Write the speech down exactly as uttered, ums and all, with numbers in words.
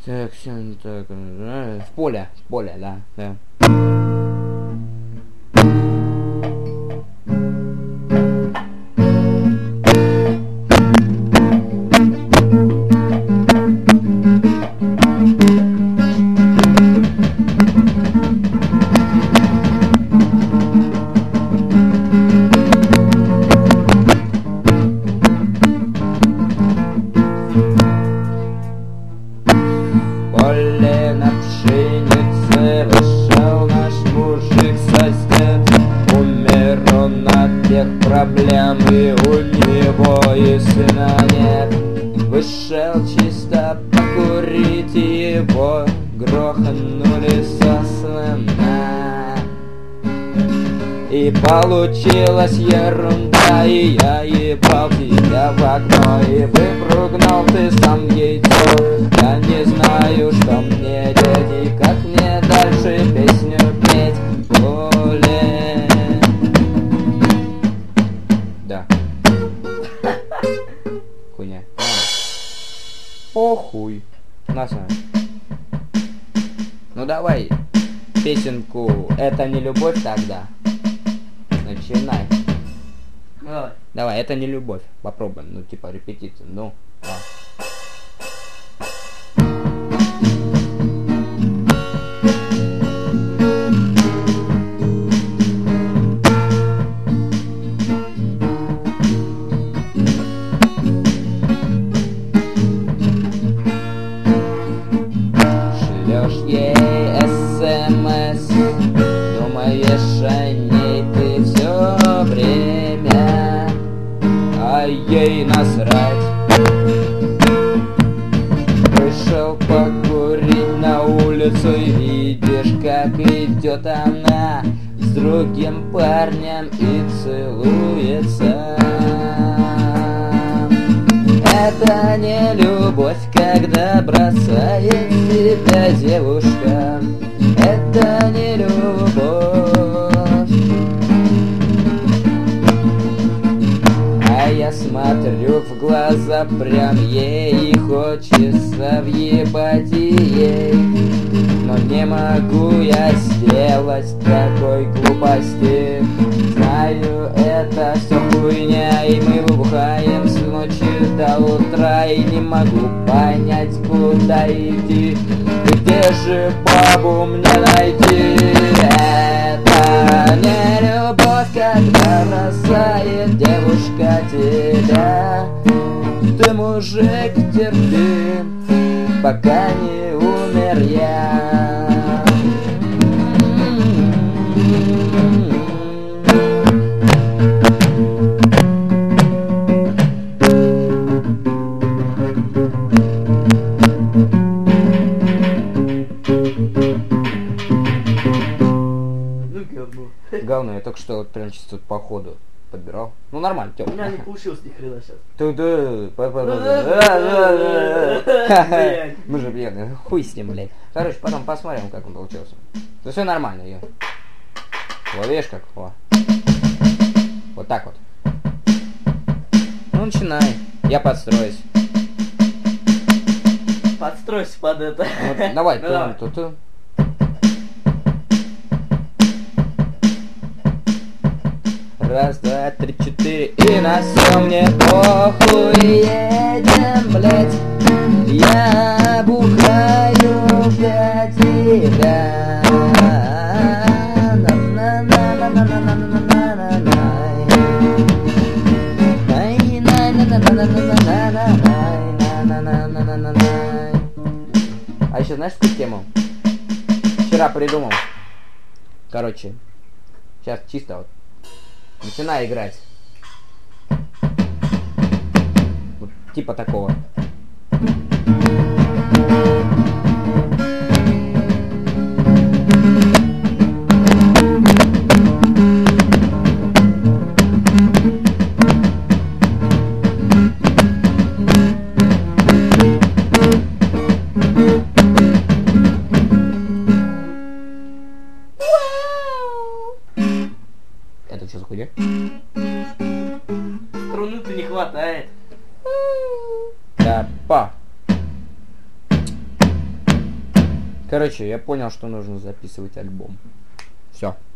Так, все так. э, В поле, в поле, да, да. Поле на пшенице вышел наш мужик сосед. Умер он от тех проблем, и у него и сына нет. Вышел чисто покурить, и его грохнули со слона. И получилась ерунда, и я ебал тебя в окно, и выпрыгнул ты сам в яйцо. Я не знаю, что мне делать, и как мне дальше песню петь. Поле. Да. Хуйня. Похуй. На самом. Ну давай песенку «Это не любовь» тогда. Начинай. Давай. Давай, это не любовь. Попробуем. Ну, типа репетиция. Ну, да. Шлёшь ей смс, думаешь о ней ты всё время, а ей насрать. Вышел покурить на улицу и видишь, как идет она с другим парнем и целуется. Это не любовь, когда бросает тебя девушка. Это не любовь. А я смотрю в глаза прям ей, и хочется въебать ей. Но не могу я сделать такой глупости. Знаю, это все хуйня, и мы бухаем с ночи до утра, и не могу понять, куда идти. Где же бабу мне найти? Это не любовь, когда бросает девушка тебя. Ты, мужик, терпи, пока не умер я. Говно, я только что вот прям чисто по ходу подбирал. Ну нормально, Тём. У меня не получилось ни хрена сейчас. Мы же пьяные, хуй с ним, блядь. Короче, потом посмотрим, как он получился. Да все нормально, ё. Вот видишь как? О. Вот так вот. Ну начинай, я подстроюсь. Подстройся под это. Вот, давай, Ну, тун, давай. тун, тун. Раз, два, три, четыре, и на всё мне похуй, едем, блять. Я бухаю для тебя. А еще знаешь какую тему? Вчера придумал. Короче, сейчас чисто вот. Начинай играть. Вот, типа такого. Это что за хуйня? Струны-то не хватает. Да, Короче, я понял, что нужно записывать альбом. Все.